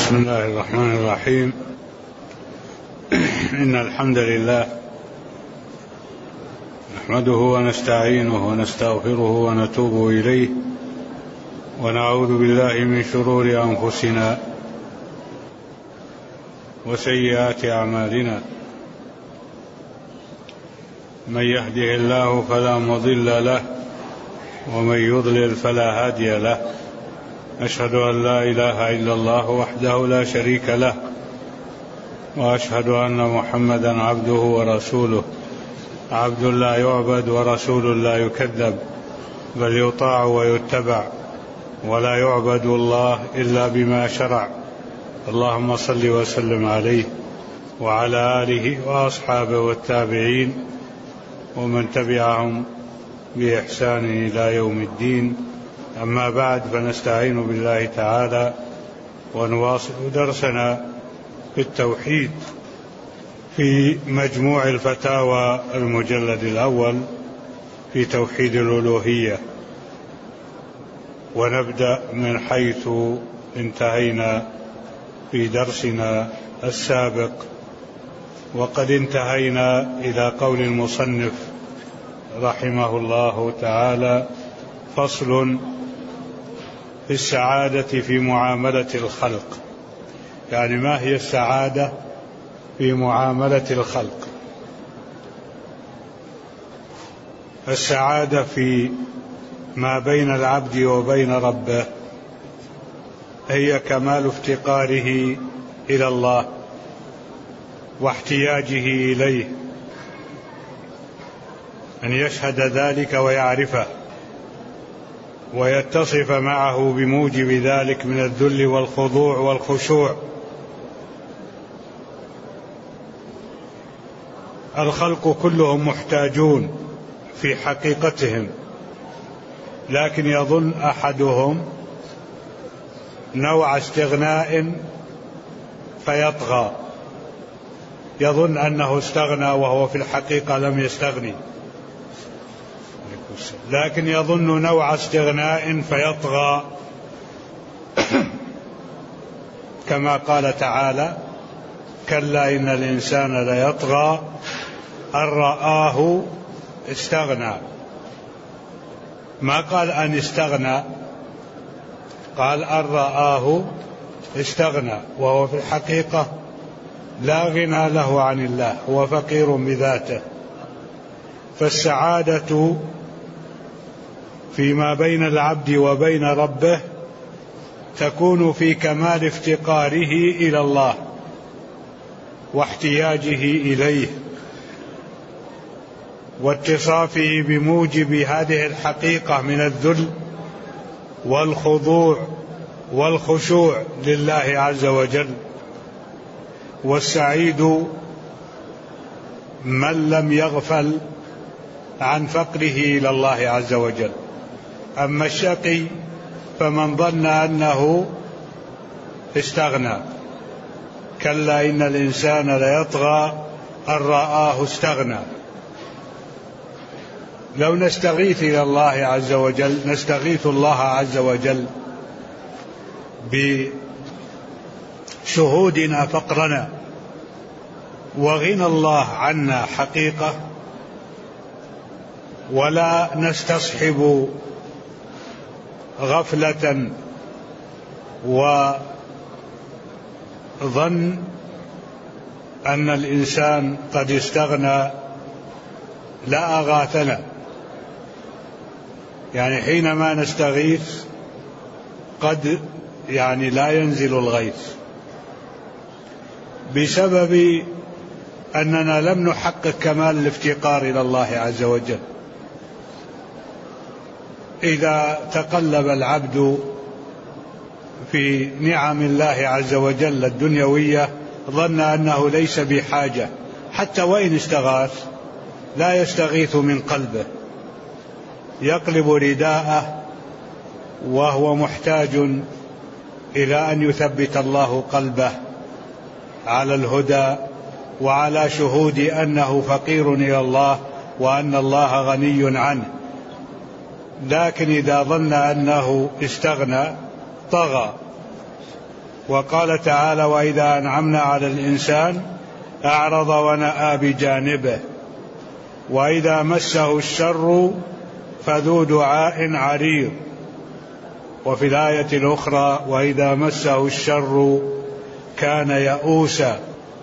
بسم الله الرحمن الرحيم. إن الحمد لله نحمده ونستعينه ونستغفره ونتوب إليه، ونعوذ بالله من شرور أنفسنا وسيئات أعمالنا. من يهده الله فلا مضل له، ومن يضلل فلا هادي له. أشهد أن لا إله إلا الله وحده لا شريك له، وأشهد أن محمدا عبده ورسوله، عبد لا يعبد ورسول لا يكذب، بل يطاع ويتبع، ولا يعبد الله إلا بما شرع. اللهم صل وسلم عليه وعلى آله وأصحابه والتابعين ومن تبعهم بإحسان إلى يوم الدين. أما بعد، فنستعين بالله تعالى ونواصل درسنا في التوحيد في مجموع الفتاوى المجلد الأول في توحيد الألوهية، ونبدأ من حيث انتهينا في درسنا السابق. وقد انتهينا إلى قول المصنف رحمه الله تعالى: فصل في السعادة في معاملة الخلق. يعني ما هي السعادة في معاملة الخلق؟ السعادة في ما بين العبد وبين ربه هي كمال افتقاره إلى الله واحتياجه إليه، أن يشهد ذلك ويعرفه ويتصف معه بموجب ذلك من الذل والخضوع والخشوع. الخلق كلهم محتاجون في حقيقتهم، لكن يظن أحدهم نوع استغناء فيطغى، يظن أنه استغنى وهو في الحقيقة لم يستغني، لكن يظن نوع استغناء فيطغى. كما قال تعالى: كلا إن الإنسان ليطغى أن رآه استغنى. ما قال أن استغنى، قال أن رآه استغنى، وهو في الحقيقة لا غنى له عن الله، هو فقير بذاته. فالسعادة فيما بين العبد وبين ربه تكون في كمال افتقاره إلى الله واحتياجه إليه، واتصافه بموجب هذه الحقيقة من الذل والخضوع والخشوع لله عز وجل. والسعيد من لم يغفل عن فقره إلى الله عز وجل. أما الشقي فمن ظن أنه استغنى. كلا إن الإنسان ليطغى أن رآه استغنى. لو نستغيث إلى الله عز وجل، نستغيث الله عز وجل بشهودنا فقرنا وغنى الله عنا حقيقة، ولا نستصحب غفلة وظن أن الإنسان قد استغنى، لا أغاثنا. يعني حينما نستغيث قد لا ينزل الغيث بسبب أننا لم نحقق كمال الافتقار إلى الله عز وجل. إذا تقلب العبد في نعم الله عز وجل الدنيوية ظن أنه ليس بحاجة، حتى وإن استغاث لا يستغيث من قلبه، يقلب رداءه وهو محتاج إلى أن يثبت الله قلبه على الهدى وعلى شهود أنه فقير إلى الله وأن الله غني عنه. لكن إذا ظن أنه استغنى طغى، وقال تعالى: وإذا أنعمنا على الإنسان أعرض ونأى بجانبه، وإذا مسه الشر فذو دعاء عريض. وفي الآية الأخرى: وإذا مسه الشر كان يئوسا.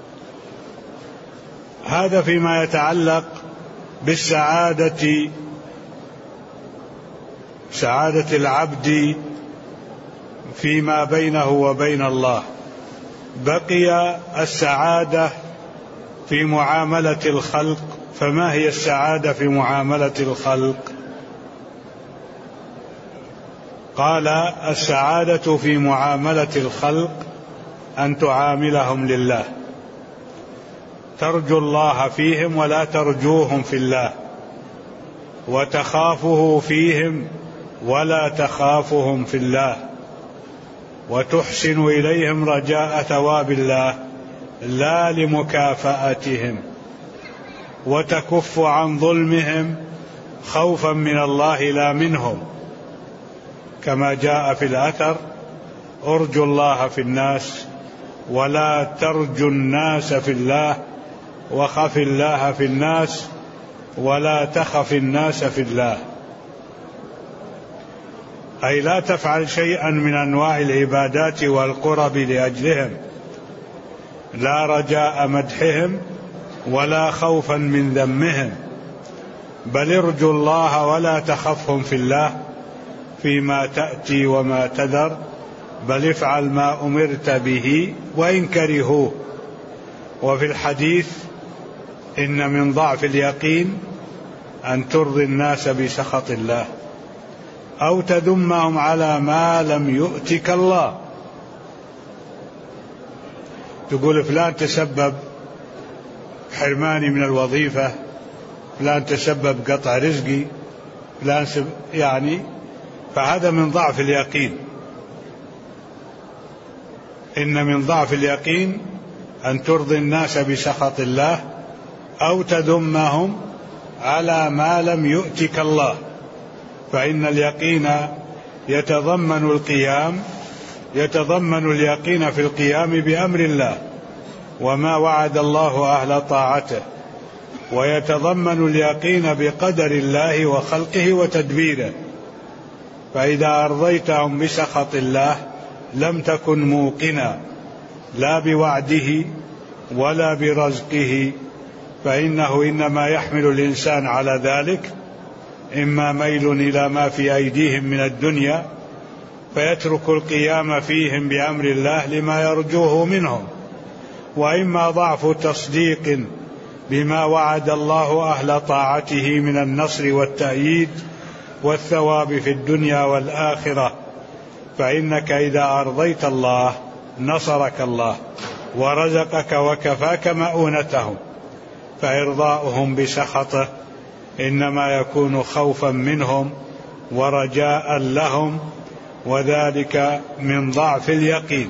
هذا فيما يتعلق بالسعادة، سعادة العبد فيما بينه وبين الله. بقي السعادة في معاملة الخلق. فما هي السعادة في معاملة الخلق؟ قال: السعادة في معاملة الخلق أن تعاملهم لله، ترجو الله فيهم ولا ترجوهم في الله، وتخافه فيهم ولا تخافهم في الله، وتحسن إليهم رجاء ثواب الله لا لمكافأتهم، وتكف عن ظلمهم خوفا من الله لا منهم، كما جاء في الأثر: ارجو الله في الناس ولا ترجو الناس في الله، وخف الله في الناس ولا تخف الناس في الله. أي لا تفعل شيئا من أنواع العبادات والقرب لأجلهم، لا رجاء مدحهم ولا خوفا من ذمهم، بل ارجو الله ولا تخفهم في الله فيما تأتي وما تذر، بل افعل ما أمرت به وإن كرهوه. وفي الحديث: إن من ضعف اليقين أن ترضي الناس بسخط الله أو تذمهم على ما لم يؤتك الله. تقول فلان تسبب حرماني من الوظيفة، فلان تسبب قطع رزقي، فلان يعني، فهذا من ضعف اليقين. إن من ضعف اليقين أن ترضي الناس بسخط الله أو تذمهم على ما لم يؤتك الله. فإن اليقين يتضمن اليقين في القيام بأمر الله وما وعد الله أهل طاعته، ويتضمن اليقين بقدر الله وخلقه وتدبيره. فإذا أرضيتهم بسخط الله لم تكن موقنا لا بوعده ولا برزقه، فإنه إنما يحمل الإنسان على ذلك إما ميل إلى ما في أيديهم من الدنيا فيترك القيام فيهم بأمر الله لما يرجوه منهم، وإما ضعف تصديق بما وعد الله أهل طاعته من النصر والتأييد والثواب في الدنيا والآخرة. فإنك إذا أرضيت الله نصرك الله ورزقك وكفاك مؤونتهم، فإرضاؤهم بسخطه إنما يكون خوفا منهم ورجاء لهم، وذلك من ضعف اليقين.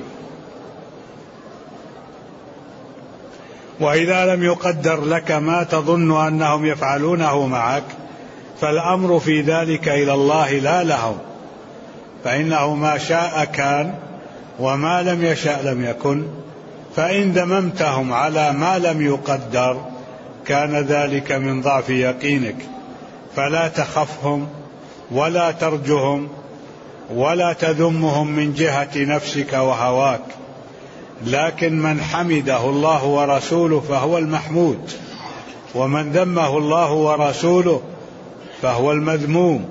وإذا لم يقدر لك ما تظن أنهم يفعلونه معك فالأمر في ذلك إلى الله لا لهم، فإنه ما شاء كان وما لم يشأ لم يكن. فإن ذممتهم على ما لم يقدر كان ذلك من ضعف يقينك، فلا تخفهم ولا ترجهم ولا تذمهم من جهة نفسك وهواك، لكن من حمده الله ورسوله فهو المحمود، ومن ذمه الله ورسوله فهو المذموم.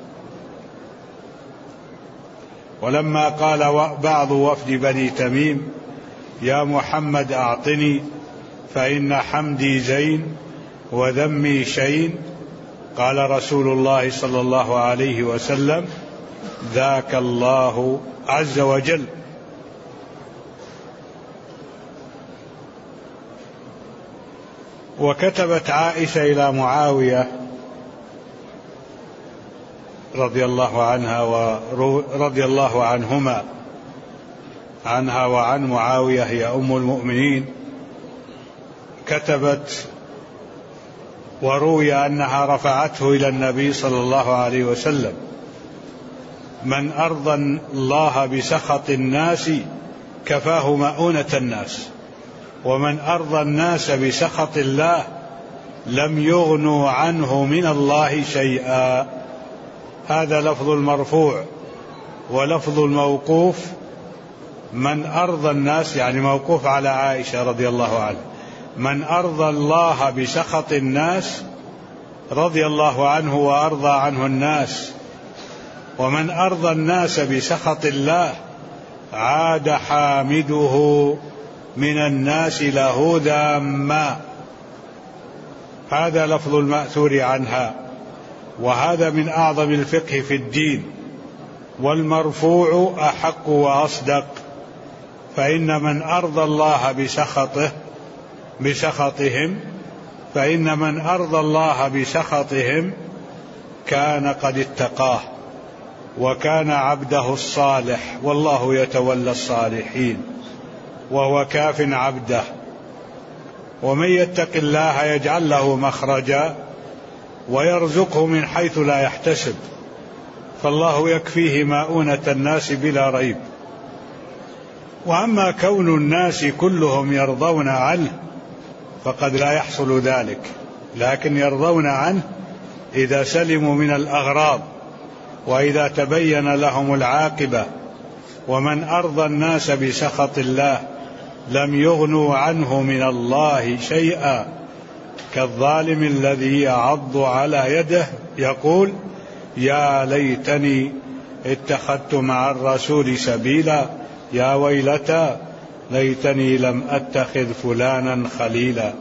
ولما قال بعض وفد بني تميم: يا محمد أعطني فإن حمدي زين وذمي شين، قال رسول الله صلى الله عليه وسلم: ذاك الله عز وجل. وكتبت عائشة إلى معاوية رضي الله عنها ورضي الله عنهما، عنها وعن معاوية، هي أم المؤمنين، كتبت وروي أنها رفعته إلى النبي صلى الله عليه وسلم: من أرضى الله بسخط الناس كفاه مؤونة الناس، ومن أرضى الناس بسخط الله لم يغنوا عنه من الله شيئا. هذا لفظ المرفوع. ولفظ الموقوف من أرضى الناس، يعني موقوف على عائشة رضي الله عنها، من أرضى الله بسخط الناس رضي الله عنه وأرضى عنه الناس، ومن أرضى الناس بسخط الله عاد حامده من الناس له ذاما. هذا لفظ المأثور عنها، وهذا من أعظم الفقه في الدين. والمرفوع أحق وأصدق، فإن من أرضى الله بسخطهم فإن من أرضى الله بسخطهم كان قد اتقاه وكان عبده الصالح، والله يتولى الصالحين وهو كاف عبده. ومن يتق الله يجعل له مخرجا ويرزقه من حيث لا يحتسب، فالله يكفيه مؤونة الناس بلا ريب. وأما كون الناس كلهم يرضون عنه فقد لا يحصل ذلك، لكن يرضون عنه إذا سلموا من الأغراض وإذا تبين لهم العاقبة. ومن أرضى الناس بسخط الله لم يغنوا عنه من الله شيئا، كالظالم الذي يعض على يده يقول يا ليتني اتخذت مع الرسول سبيلا يا ويلتى ليتني لم أتخذ فلانا خليلا.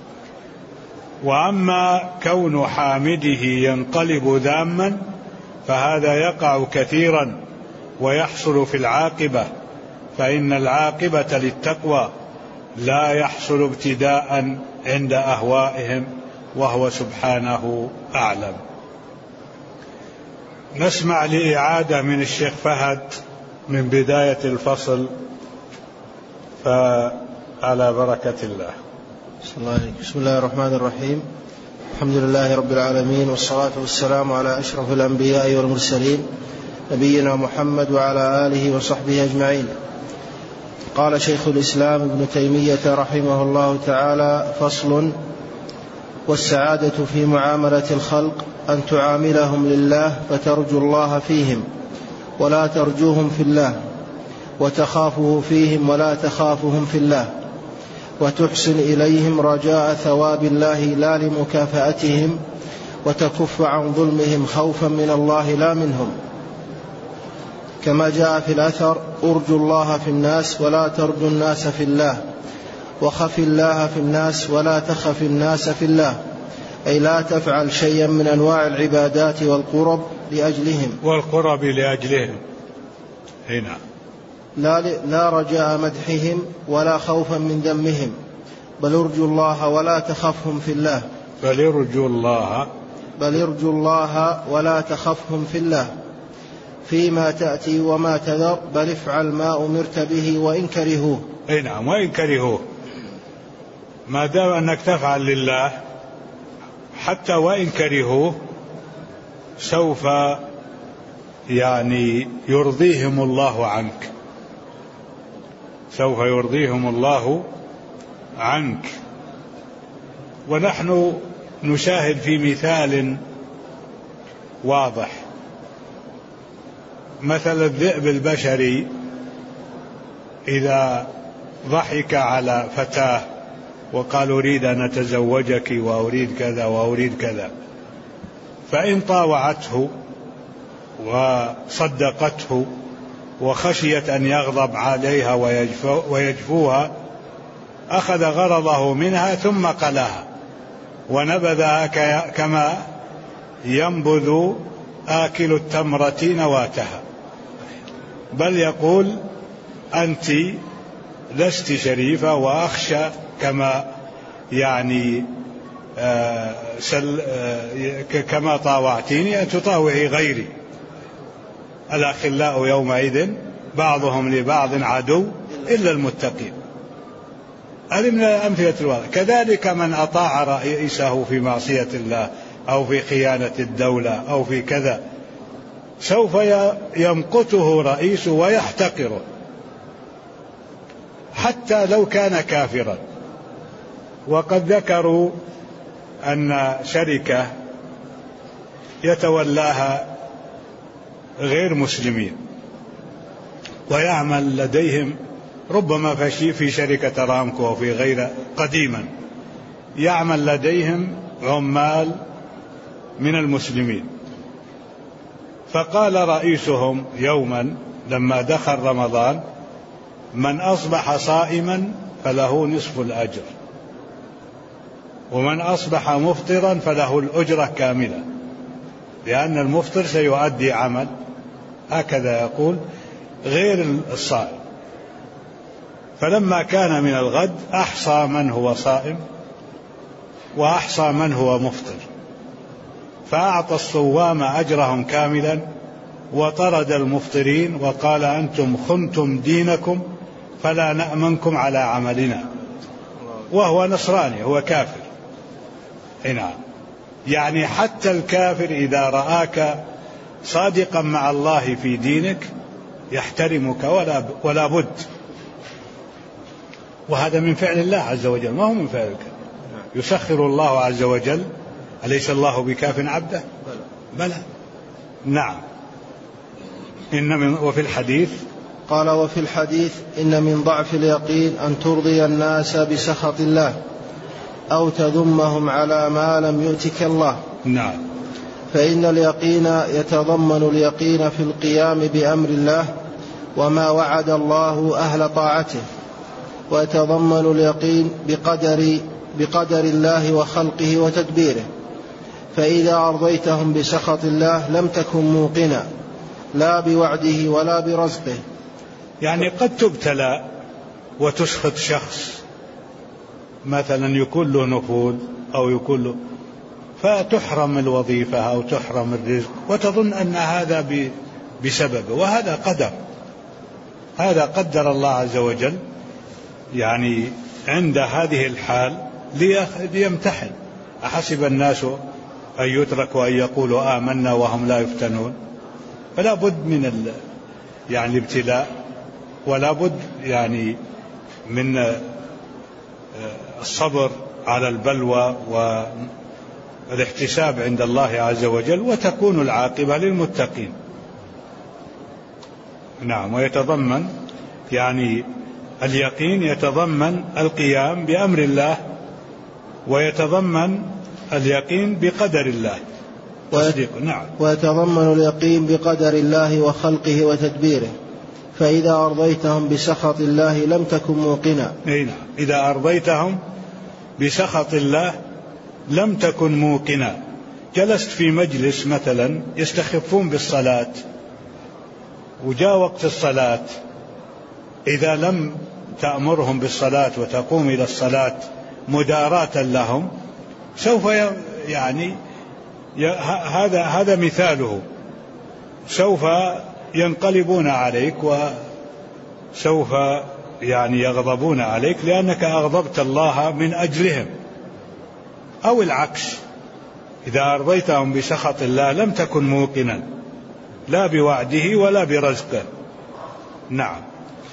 وأما كون حامده ينقلب ذاما فهذا يقع كثيرا ويحصل في العاقبة، فإن العاقبة للتقوى لا يحصل ابتداء عند أهوائهم، وهو سبحانه أعلم. نسمع لإعادة من الشيخ فهد من بداية الفصل، فعلى بركة الله. بسم الله الرحمن الرحيم. الحمد لله رب العالمين، والصلاة والسلام على أشرف الأنبياء والمرسلين نبينا محمد وعلى آله وصحبه أجمعين. قال شيخ الإسلام ابن تيمية رحمه الله تعالى: فصل: والسعادة في معاملة الخلق أن تعاملهم لله فترجو الله فيهم ولا ترجوهم في الله، وتخافه فيهم ولا تخافهم في الله، وتحسن إليهم رجاء ثواب الله لا لمكافأتهم، وتكف عن ظلمهم خوفا من الله لا منهم، كما جاء في الأثر: أرجو الله في الناس ولا ترجو الناس في الله، وخف الله في الناس ولا تخف الناس في الله، أي لا تفعل شيئا من أنواع العبادات والقرب لأجلهم هنا لا رجاء مدحهم ولا خوفا من ذمهم، بل ارجو الله ولا تخفهم في الله، بل ارجو الله ولا تخفهم في الله، فيما تأتي وما تذر، بل افعل ما أمرت به وإن كرهوه. نعم، وإن كرهوه، ما دام أنك تفعل لله حتى وإن كرهوه سوف يرضيهم الله عنك، سوف يرضيهم الله عنك. ونحن نشاهد في مثال واضح، مثل الذئب البشري إذا ضحك على فتاة وقال أريد أن أتزوجك وأريد كذا وأريد كذا، فإن طاوعته وصدقته وخشيت أن يغضب عليها ويجفوها أخذ غرضه منها ثم قلاها ونبذها كما ينبذ آكل التمرة نواتها، بل يقول أنت لست شريفة وأخشى كما كما طاوعتيني أن تطاوعي غيري. الأخلاء يومئذ بعضهم لبعض عدو إلا المتقين. هذه من الأمثلة الواضحة. كذلك من أطاع رئيسه في معصية الله أو في خيانة الدولة أو في كذا سوف يمقته رئيسه ويحتقره، حتى لو كان كافرا. وقد ذكروا أن شركة يتولاها غير مسلمين ويعمل لديهم، ربما في شركة رامكو وفي غير قديما يعمل لديهم عمال من المسلمين. فقال رئيسهم يوما لما دخل رمضان: من أصبح صائما فله نصف الأجر، ومن أصبح مفطرا فله الأجرة كاملة، لأن المفطر سيؤدي عمل، هكذا يقول، غير الصائم. فلما كان من الغد أحصى من هو صائم وأحصى من هو مفطر، فأعطى الصوام أجرهم كاملا وطرد المفطرين وقال: أنتم خنتم دينكم فلا نأمنكم على عملنا. وهو نصراني، هو كافر. نعم، يعني حتى الكافر إذا رآك صادقا مع الله في دينك يحترمك ولا بد. وهذا من فعل الله عز وجل، ما هو من فعلك. يسخر الله عز وجل، أليس الله بكاف عبده؟ بلى. نعم. وفي الحديث قال: وفي الحديث: إن من ضعف اليقين أن ترضي الناس بسخط الله أو تذمهم على ما لم يؤتك الله. نعم. فإن اليقين يتضمن اليقين في القيام بأمر الله وما وعد الله أهل طاعته، ويتضمن اليقين بقدر الله وخلقه وتدبيره. فإذا أرضيتهم بسخط الله لم تكن موقنا لا بوعده ولا برزقه. يعني قد تبتلى وتسخط شخص، مثلا يكون له نفوذ أو يكون له، فتحرم الوظيفة أو تحرم الرزق وتظن أن هذا بسببه، وهذا قدر، هذا قدر الله عز وجل يعني عند هذه الحال ليمتحن. أحسب الناس أن يتركوا أن يقولوا آمنا وهم لا يفتنون؟ فلا بد من يعني الابتلاء، ولا بد يعني من الصبر على البلوى والاحتساب عند الله عز وجل، وتكون العاقبة للمتقين. نعم. ويتضمن يعني اليقين يتضمن القيام بأمر الله، ويتضمن اليقين بقدر الله. نعم. ويتضمن اليقين بقدر الله وخلقه وتدبيره. فإذا أرضيتهم بسخط الله لم تكن موقنا. نعم. إذا أرضيتهم بسخط الله لم تكن موقنا. جلست في مجلس مثلا يستخفون بالصلاة، وجاء وقت الصلاة، إذا لم تأمرهم بالصلاة وتقوم إلى الصلاة مداراة لهم، سوف يعني هذا مثاله، سوف ينقلبون عليك وسوف يعني يغضبون عليك لأنك أغضبت الله من أجلهم. أو العكس، إذا أرضيتهم بسخط الله لم تكن موقنا لا بوعده ولا برزقه. نعم.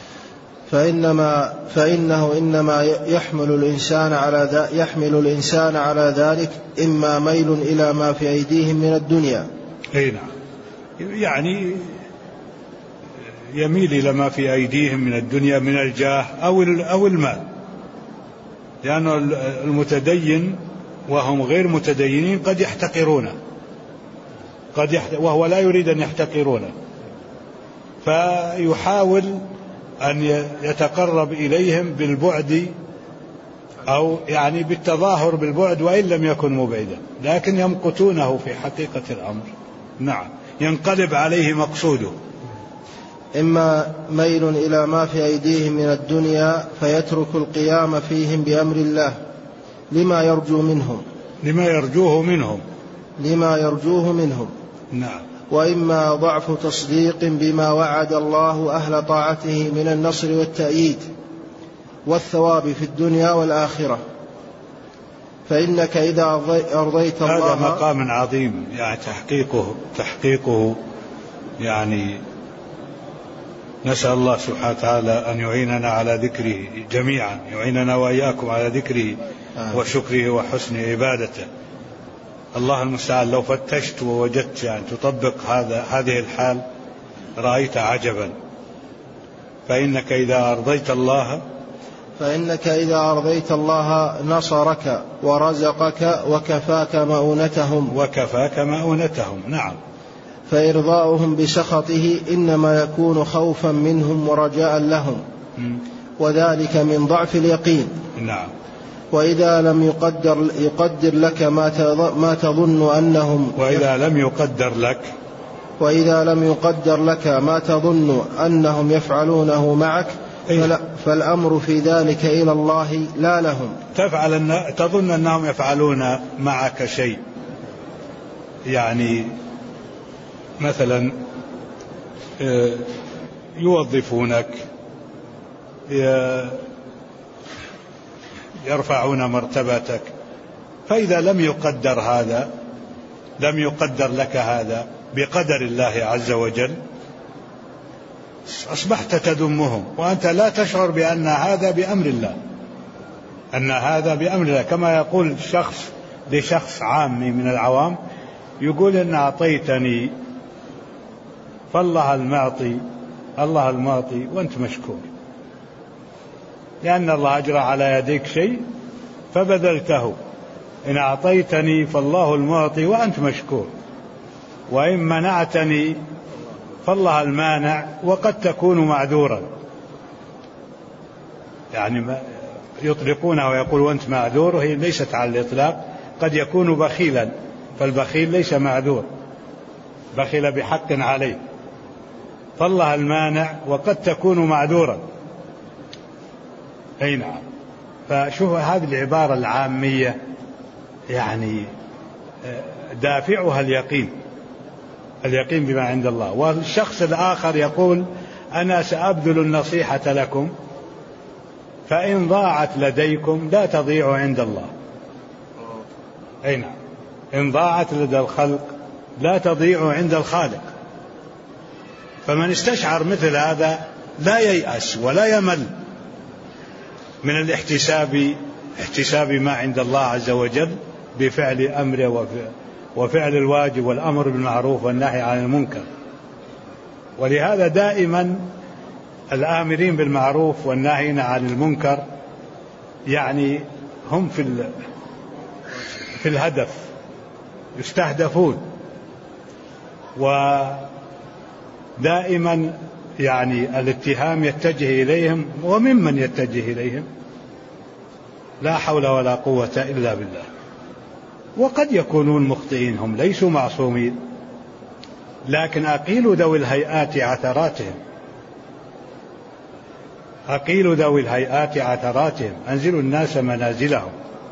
فإنه إنما يحمل الإنسان على ذلك إما ميل إلى ما في أيديهم من الدنيا. أي نعم، يعني يميل إلى ما في أيديهم من الدنيا من الجاه أو المال، لأن المتدين وهم غير متدينين قد يحتقرونه، وهو لا يريد أن يحتقرونه، فيحاول أن يتقرب إليهم بالبعد أو يعني بالتظاهر بالبعد وإن لم يكن مبعدا، لكن يمقتونه في حقيقة الأمر. نعم، ينقلب عليه مقصوده. إما ميل إلى ما في أيديهم من الدنيا فيترك القيام فيهم بأمر الله لما يرجوه منهم. نعم. وإما ضعف تصديق بما وعد الله أهل طاعته من النصر والتأييد والثواب في الدنيا والآخرة. فإنك إذا أرضيت الله، هذا مقام عظيم يعني تحقيقه يعني نسأل الله سبحانه وتعالى أن يعيننا على ذكره جميعا، يعيننا وإياكم على ذكره وشكره وحسن عبادته. الله المستعان. لو فتشت ووجدت يعني تطبق هذه الحال رأيت عجبا. فإنك إذا أرضيت الله نصرك ورزقك وكفاك مؤونتهم. نعم. فإرضاؤهم بسخطه إنما يكون خوفا منهم ورجاء لهم، وذلك من ضعف اليقين. نعم. وإذا لم يقدر لك ما تظن أنهم ما تظن أنهم يفعلونه معك فالأمر في ذلك إلى الله لا لهم. تظن أنهم يفعلون معك شيء، يعني مثلا يوظفونك، يرفعون مرتبتك، فإذا لم يقدر لك هذا بقدر الله عز وجل أصبحت تذمهم وأنت لا تشعر بأن هذا بأمر الله، كما يقول شخص لشخص عامي من العوام، يقول إن أعطيتني فالله المعطي وأنت مشكور، لأن الله أجرى على يديك شيء فبذلته. إن أعطيتني فالله المعطي وأنت مشكور، وإن منعتني فالله المانع وقد تكون معذورا. يعني يطلقونه ويقول وأنت معذور، وهي ليست على الإطلاق، قد يكون بخيلا، فالبخيل ليس معذور، بخل بحق عليه، فالله المانع وقد تكون معذورا. أي نعم. فشوف هذه العبارة العامية يعني دافعها اليقين بما عند الله. والشخص الآخر يقول أنا سأبذل النصيحة لكم، فإن ضاعت لديكم لا تضيع عند الله. أي نعم. إن ضاعت لدى الخلق لا تضيع عند الخالق. فمن استشعر مثل هذا لا ييأس ولا يمل من احتساب ما عند الله عز وجل بفعل أمره وفعل الواجب والأمر بالمعروف والنهي عن المنكر. ولهذا دائما الآمرين بالمعروف والناهين عن المنكر يعني هم في الهدف، يستهدفون، ودائما يعني الاتهام يتجه إليهم، وممن يتجه إليهم لا حول ولا قوة إلا بالله. وقد يكونون مخطئين، هم ليسوا معصومين، لكن أقيلوا ذوي الهيئات عثراتهم، أنزلوا الناس منازلهم.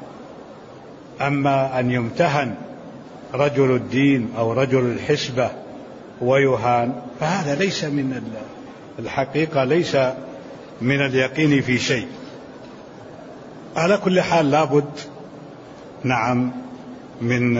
أما أن يمتهن رجل الدين أو رجل الحسبة ويهان، فهذا ليس من الحقيقة، ليس من اليقين في شيء. على كل حال لابد نعم من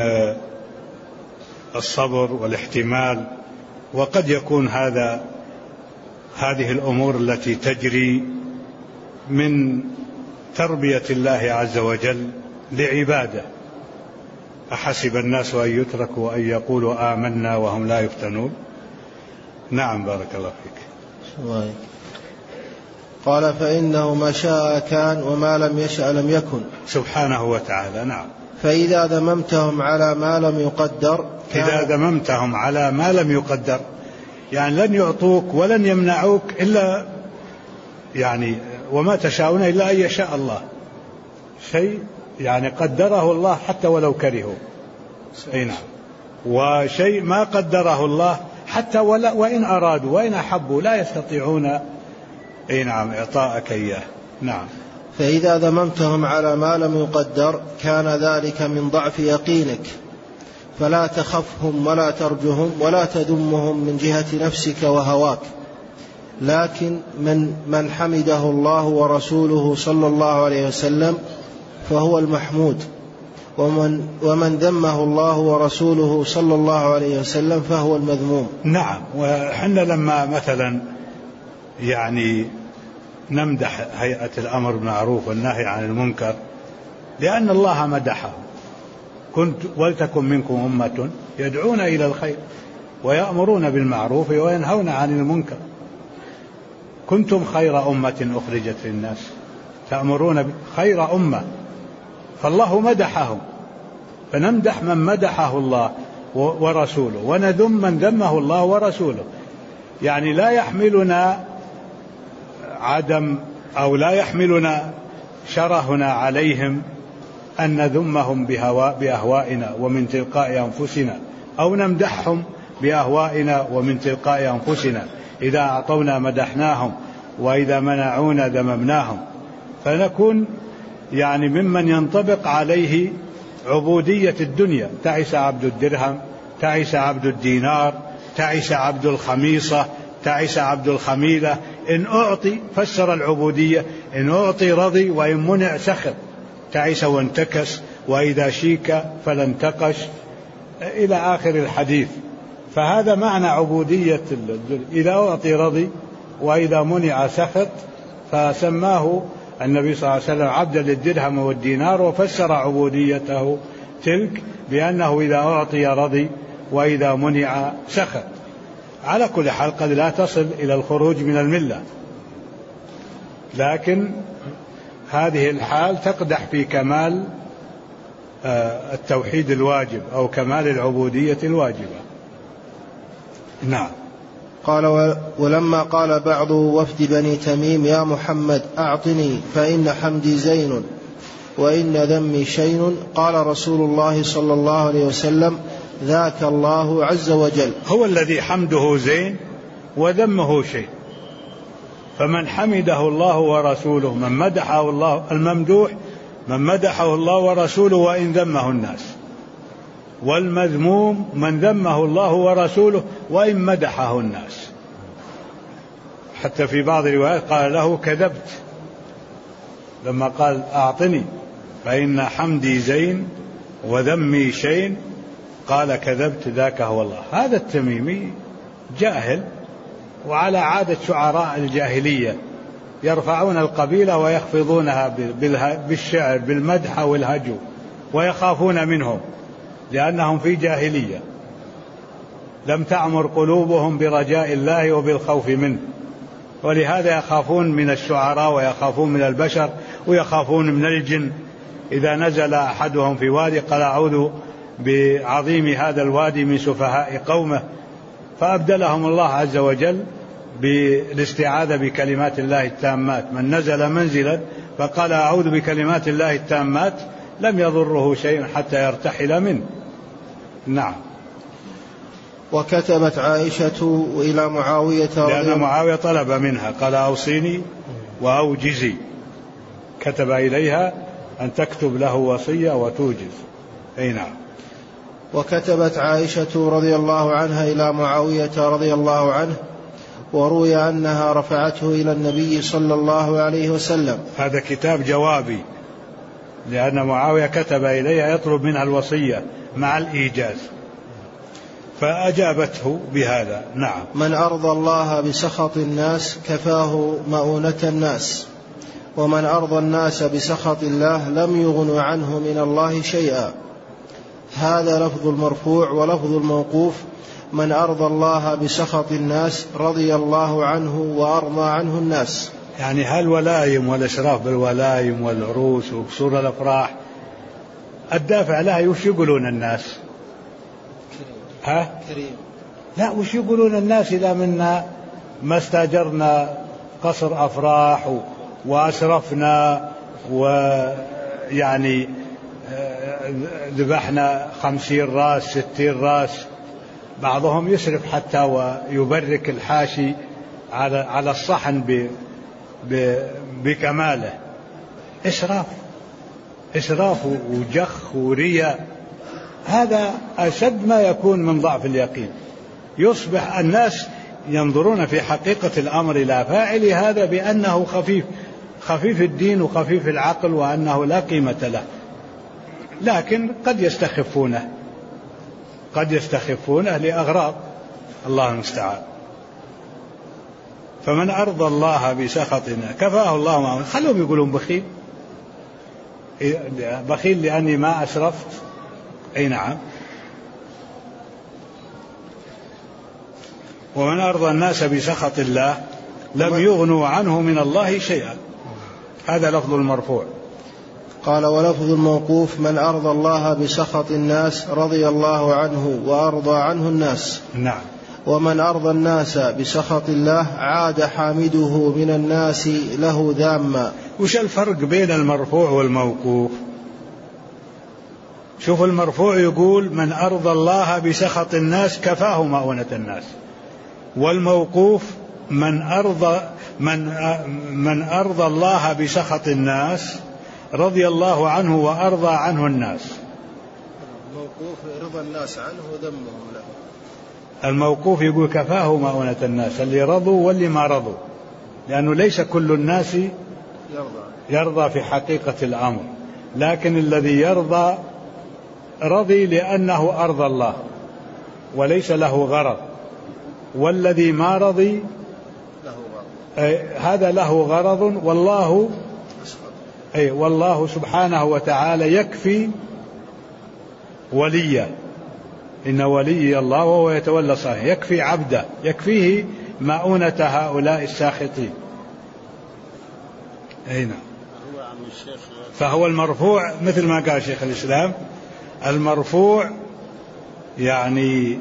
الصبر والاحتمال. وقد يكون هذه الأمور التي تجري من تربية الله عز وجل لعباده. أحسب الناس أن يتركوا أن يقولوا آمنا وهم لا يفتنون. نعم بارك الله فيك. قال فإنه ما شاء كان وما لم يشأ لم يكن سبحانه وتعالى. نعم. فإذا ذممتهم على ما لم يقدر يعني لن يعطوك ولن يمنعوك إلا يعني وما تشاءون إلا أن يشاء الله، شيء يعني قدره الله حتى ولو كرهوا. أي نعم. وشيء ما قدره الله حتى وإن أرادوا وإن أحبوا لا يستطيعون أي نعم إعطاءك إياه. نعم. فإذا ذممتهم على ما لم يقدر كان ذلك من ضعف يقينك، فلا تخفهم ولا ترجهم ولا تذمهم من جهة نفسك وهواك، لكن من حمده الله ورسوله صلى الله عليه وسلم فهو المحمود، ومن ذمه الله ورسوله صلى الله عليه وسلم فهو المذموم. نعم. وحنا لما مثلا يعني نمدح هيئة الأمر بالمعروف والنهي عن المنكر؟ لأن الله مدحه. ولتكن منكم أمة يدعون إلى الخير ويأمرون بالمعروف وينهون عن المنكر. كنتم خير أمة أخرجت للناس تأمرون خير أمة، فالله مدحهم، فنمدح من مدحه الله ورسوله، وندم من ذمه الله ورسوله. يعني لا يحملنا لا يحملنا شرهنا عليهم أن نذمهم بأهوائنا ومن تلقاء أنفسنا، أو نمدحهم بأهوائنا ومن تلقاء أنفسنا. إذا أعطونا مدحناهم وإذا منعونا ذممناهم، فنكون يعني ممن ينطبق عليه عبودية الدنيا. تعس عبد الدرهم، تعس عبد الدينار، تعس عبد الخميصة، تعس عبد الخميلة. إن أعطي فسر العبودية، إن أعطي رضي وإن منع سخط. تعس وانتكس، وإذا شيك فلا انتقش، إلى آخر الحديث. فهذا معنى عبودية إذا أعطي رضي وإذا منع سخط. فسماه النبي صلى الله عليه وسلم عبدا للدرهم والدينار، وفسر عبوديته تلك بأنه إذا أعطي رضي وإذا منع سخط. على كل حال قد لا تصل إلى الخروج من الملة، لكن هذه الحال تقدح في كمال التوحيد الواجب أو كمال العبودية الواجبة. نعم. قال: ولما قال بعض وفد بني تميم: يا محمد أعطني فإن حمدي زين وإن ذمي شين، قال رسول الله صلى الله عليه وسلم: ذاك الله عز وجل. هو الذي حمده زين وذمه شين. فمن حمده الله ورسوله، من مدحه الله، الممدوح من مدحه الله ورسوله وإن ذمه الناس، والمذموم من ذمه الله ورسوله وإن مدحه الناس. حتى في بعض الروايات قال له: كذبت، لما قال: أعطني فإن حمدي زين وذمي شين، قال: كذبت، ذاك هو الله. هذا التميمي جاهل، وعلى عادة شعراء الجاهلية يرفعون القبيلة ويخفضونها بالشعر بالمدح والهجو، ويخافون منهم لأنهم في جاهلية، لم تعمر قلوبهم برجاء الله وبالخوف منه، ولهذا يخافون من الشعراء ويخافون من البشر ويخافون من الجن. إذا نزل أحدهم في وادي قال: أعوذ بعظيم هذا الوادي من سفهاء قومه، فأبدلهم الله عز وجل بالاستعاذة بكلمات الله التامات. من نزل منزلا فقال: أعوذ بكلمات الله التامات، لم يضره شيء حتى يرتحل منه. نعم. وكتبت عائشة إلى معاوية لأن معاوية طلب منها، قال: أوصيني وأوجزي، كتب إليها أن تكتب له وصية وتوجز. أي نعم. وكتبت عائشة رضي الله عنها إلى معاوية رضي الله عنه، وروي أنها رفعته إلى النبي صلى الله عليه وسلم. هذا كتاب جوابي، لأن معاوية كتب إليها يطلب منها الوصية مع الإيجاز، فأجابته بهذا. نعم. من أرضى الله بسخط الناس كفاه مؤونة الناس، ومن أرضى الناس بسخط الله لم يغن عنه من الله شيئا. هذا لفظ المرفوع، ولفظ الموقوف: من أرضى الله بسخط الناس رضي الله عنه وأرضى عنه الناس. يعني هالولايم والإشراف بالولايم والعروس وقصور الأفراح الدافع لها وش يقولون الناس؟ كريم. لا، وش يقولون الناس إذا منا ما استاجرنا قصر أفراح وأسرفنا ويعني ذبحنا 50 راس 60 راس. بعضهم يسرف حتى ويبرك الحاشي على الصحن بكماله. إسراف وجخ ورياء، هذا أشد ما يكون من ضعف اليقين. يصبح الناس ينظرون في حقيقة الأمر إلى فاعل هذا بأنه خفيف الدين وخفيف العقل، وأنه لا قيمة له، لكن قد يستخفونه لأغراض، الله المستعان. فمن أرضى الله بسخطنا كفاه الله معه. خلوهم يقولون بخيل، بخيل لأني ما أسرفت. أي نعم. ومن أرضى الناس بسخط الله لم يغنوا عنه من الله شيئا. هذا لفظ المرفوع. قال ولفظ الموقوف من أرضى الله بسخط الناس رضي الله عنه وأرضى عنه الناس. نعم. ومن أرضى الناس بسخط الله عاد حامده من الناس له ذاما. وش الفرق بين المرفوع والموقوف؟ شوف المرفوع يقول من أرضى الله بسخط الناس كفاه مؤونة الناس، والموقوف من أرضى الله بسخط الناس رضي الله عنه وأرضى عنه الناس. الموقوف رضى الناس عنه وذمهم له. الموقوف يقول كفاه مؤونة الناس، اللي رضوا واللي ما رضوا، لأنه ليس كل الناس يرضى في حقيقة الأمر، لكن الذي يرضى رضي لأنه أرضى الله وليس له غرض، والذي ما رضي هذا له غرض. والله سبحانه وتعالى يكفي وليا، إن ولي الله وهو يتولى الصالح، يكفي عبده، يكفيه مؤونة هؤلاء الساخطين. أين فهو المرفوع مثل ما قال شيخ الإسلام، المرفوع يعني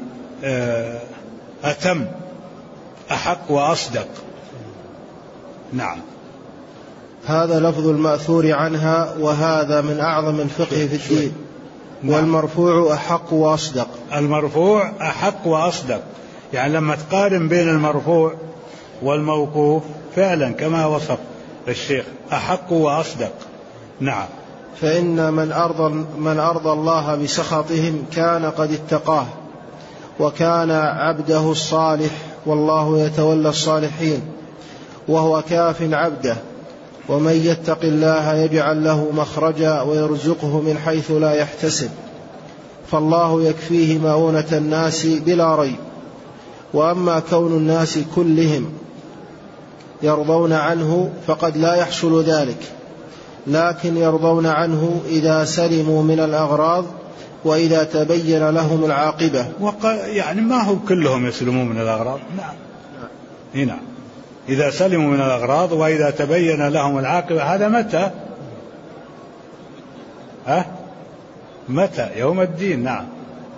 أتم أحق وأصدق. نعم. هذا لفظ المأثور عنها، وهذا من أعظم الفقه في الدين. نعم. والمرفوع أحق وأصدق. المرفوع أحق وأصدق، يعني لما تقارن بين المرفوع والموقوف فعلا كما وصف الشيخ أحق وأصدق. نعم. فإن من أرضى الله بسخطهم كان قد اتقاه وكان عبده الصالح، والله يتولى الصالحين وهو كاف عبده. ومن يتق الله يجعل له مخرجا ويرزقه من حيث لا يحتسب، فالله يكفيه مؤونة الناس بلا ريب. وأما كون الناس كلهم يرضون عنه فقد لا يحصل ذلك، لكن يرضون عنه إذا سلموا من الأغراض وإذا تبين لهم العاقبة. يعني ما هو كلهم يسلمون من الأغراض. نعم. هنا إذا سلموا من الأغراض وإذا تبين لهم العاقبة. هذا متى؟ متى؟ يوم الدين. نعم،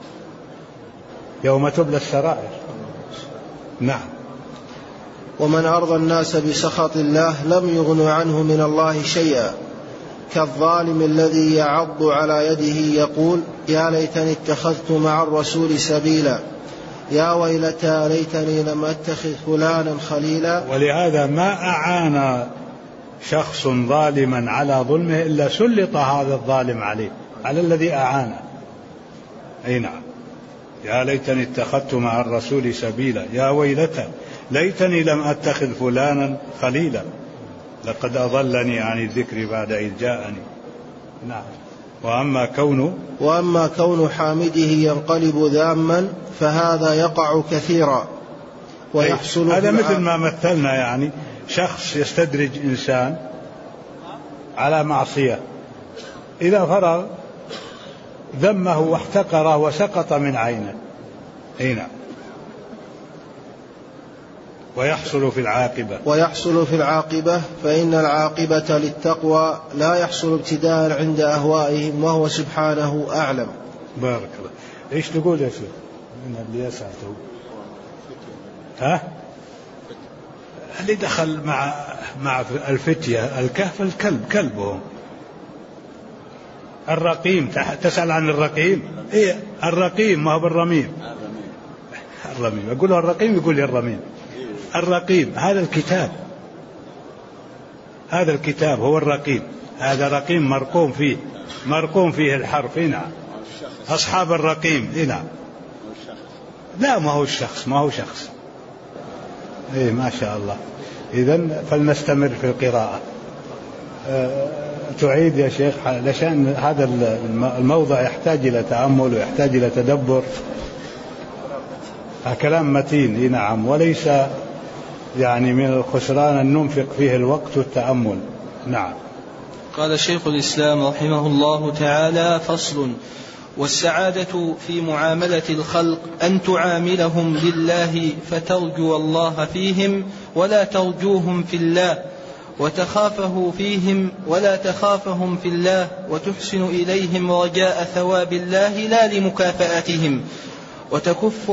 يوم تبلى السرائر. نعم. ومن أرضى الناس بسخط الله لم يغن عنه من الله شيئا، كالظالم الذي يعض على يده يقول يا ليتني اتخذت مع الرسول سبيلا، يا ويلتى ليتني لم أتخذ فلانا خليلا. ولهذا ما أعان شخص ظالما على ظلمه إلا سلط هذا الظالم عليه، على الذي أعانه. أي نعم. يا ليتني اتخذت مع الرسول سبيلا، يا ويلتى ليتني لم أتخذ فلانا خليلا، لقد أضلني عن الذكر بعد إذ جاءني. نعم. وأما كون حامده ينقلب ذاما فهذا يقع كثيرا ويحصل. هذا مثل ما مثلنا، يعني شخص يستدرج إنسان على معصية، إذا فرغ ذمه واحتقره وسقط من عينه. هنا ويحصل في العاقبة. فإن العاقبة للتقوى لا يحصل ابتداء عند أهوائهم، وهو سبحانه أعلم. بارك الله. إيش تقول يا شيخ؟ من اللي يسألته اللي دخل مع الفتية الكهف الكلب الرقيم. تسأل عن الرقيم؟ إيه الرقيم، ما هو بالرميم. الرميم أقول له الرقيم، يقول لي الرميم. الرقيم هذا الكتاب هو الرقيم. هذا رقيم مرقوم فيه الحرف. هنا أصحاب الرقيم. هنا لا، ما هو شخص. إيه ما شاء الله. إذن فلنستمر في القراءة. تعيد يا شيخ، لشان هذا الموضع يحتاج إلى تأمل ويحتاج إلى تدبر. كلام متين. نعم. وليس يعني من الخسران أن ننفق فيه الوقت والتأمل. نعم. قال شيخ الإسلام رحمه الله تعالى: فصل: والسعادة في معاملة الخلق أن تعاملهم لله فترجو الله فيهم ولا ترجوهم في الله، وتخافه فيهم ولا تخافهم في الله، وتحسن إليهم رجاء ثواب الله لا لمكافأتهم، وتكف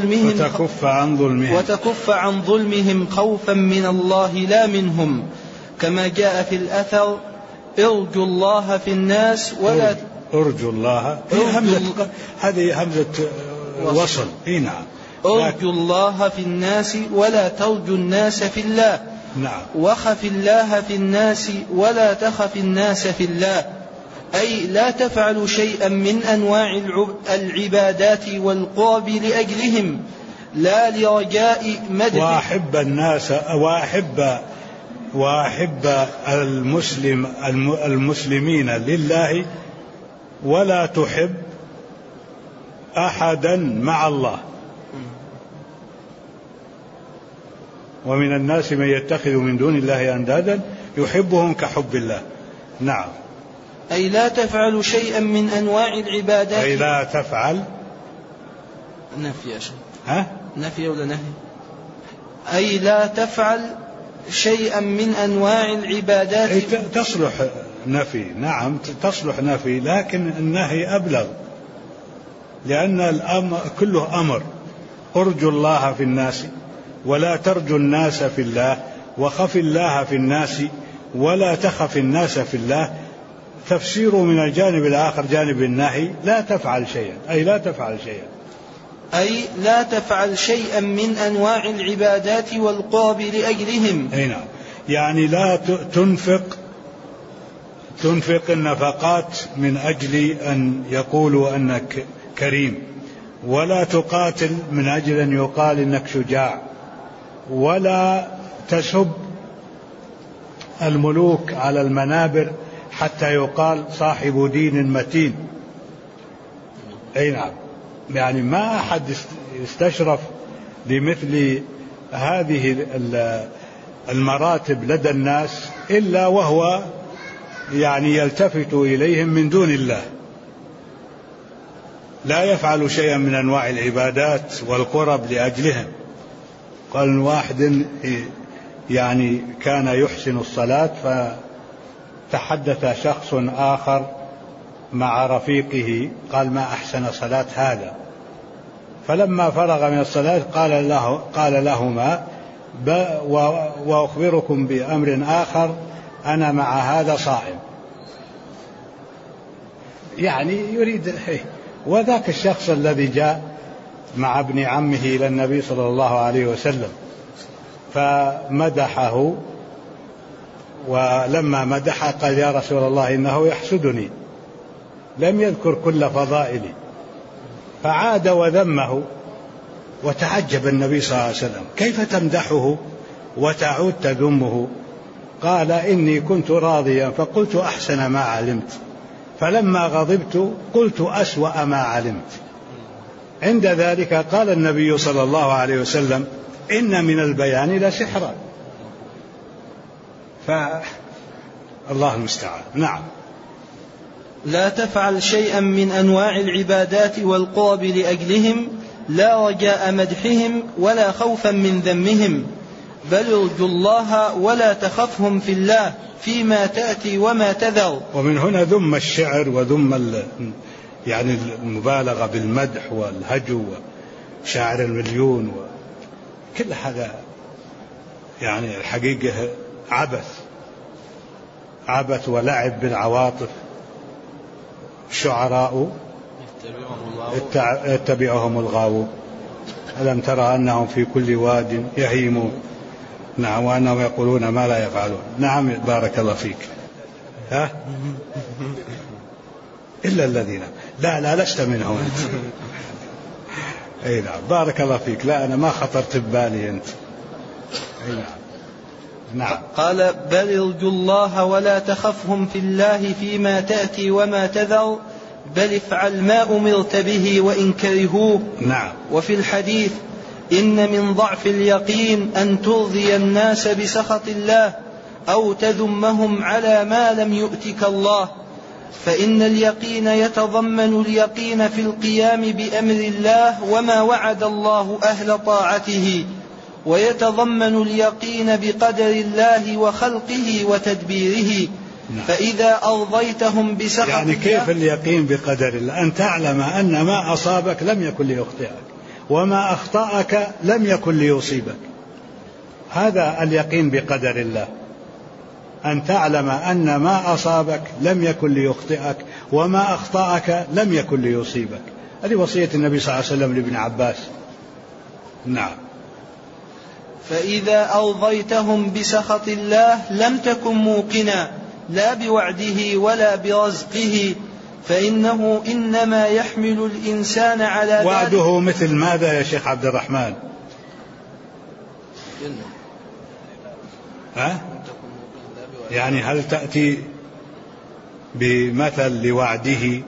عن ظلمهم خوفا من الله لا منهم، كما جاء في الأثر: ارجو الله في الناس ولا ارجو الله، هذه همزة وصل. نعم. ارجو الله في الناس ولا ترجو الناس في الله. نعم. وخف الله في الناس ولا تخف الناس في الله، أي لا تفعل شيئا من أنواع العبادات والقرب لأجلهم، لا لرجاء مدح. وأحب المسلمين لله ولا تحب أحدا مع الله. ومن الناس من يتخذ من دون الله أندادا يحبهم كحب الله. نعم. أي لا تفعل شيئا من أنواع العبادات. أي لا تفعل نفي يا شيخ. نفي ولا نهي؟ أي لا تفعل شيئا من أنواع العبادات. تصلح نفي. نعم تصلح نفي، لكن النهي أبلغ، لأن الأمر كله أمر. ارجو الله في الناس ولا ترجو الناس في الله، وخف الله في الناس ولا تخف الناس في الله. تفسيره من الجانب الآخر جانب النهي: لا تفعل شيئا، أي لا تفعل شيئا، أي لا تفعل شيئا من أنواع العبادات والقرب لأجلهم. أي نعم. يعني لا تنفق النفقات من أجل أن يقولوا أنك كريم، ولا تقاتل من أجل أن يقال إنك شجاع، ولا تسب الملوك على المنابر حتى يقال صاحب دين متين. أي نعم. يعني ما أحد يستشرف لمثل هذه المراتب لدى الناس إلا وهو يعني يلتفت إليهم من دون الله، لا يفعل شيئا من أنواع العبادات والقرب لأجلهم. قال واحد يعني كان يحسن الصلاة، فتحدث شخص آخر مع رفيقه قال: ما أحسن صلاة هذا. فلما فرغ من الصلاة قال لهما: وأخبركم بأمر آخر، أنا مع هذا صائم. يعني يريد. وذاك الشخص الذي جاء مع ابن عمه إلى النبي صلى الله عليه وسلم فمدحه، ولما مدحه قال: يا رسول الله إنه يحسدني، لم يذكر كل فضائلي، فعاد وذمه. وتعجب النبي صلى الله عليه وسلم: كيف تمدحه وتعود تذمه؟ قال: إني كنت راضيا فقلت أحسن ما علمت، فلما غضبت قلت أسوأ ما علمت. عند ذلك قال النبي صلى الله عليه وسلم: إن من البيان لسحرا. فالله المستعان. نعم. لا تفعل شيئا من أنواع العبادات والقرب لأجلهم، لا رجاء مدحهم ولا خوفا من ذمهم، بل ارجو الله ولا تخفهم في الله فيما تأتي وما تذر. ومن هنا ذم الشعر وذم يعني المبالغة بالمدح والهجو وشاعر المليون كل هذا يعني الحقيقة عبث ولعب بالعواطف. الشعراء يتبعهم الغاوون، ألم ترى أنهم في كل واد يهيمون. نعم. وأنهم يقولون ما لا يفعلون. نعم. بارك الله فيك. إلا الذين لا لست منهم أنت. أي نعم. بارك الله فيك. لا أنا ما خطرت ببالي أنت. أي نعم. نعم. قال: بل ارجو الله ولا تخفهم في الله فيما تأتي وما تذر، بل افعل ما أمرت به وإن كرهوه. نعم. وفي الحديث: إن من ضعف اليقين أن ترضي الناس بسخط الله أو تذمهم على ما لم يؤتك الله، فإن اليقين يتضمن اليقين في القيام بأمر الله وما وعد الله أهل طاعته، ويتضمن اليقين بقدر الله وخلقه وتدبيره. فإذا أرضيتهم بسخط يعني كيف اليقين بقدر الله؟ أن تعلم أن ما أصابك لم يكن ليخطئك، وما أخطأك لم يكن ليصيبك. هذا اليقين بقدر الله، أن تعلم أن ما أصابك لم يكن ليخطئك، وما أخطأك لم يكن ليصيبك. هذه وصية النبي صلى الله عليه وسلم لابن عباس. نعم. فإذا أرضيتهم بسخط الله لم تكن موقنا لا بوعده ولا برزقه، فإنه إنما يحمل الإنسان على ذلك. وعده مثل ماذا يا شيخ عبد الرحمن؟ يعني هل تأتي بمثل لوعده؟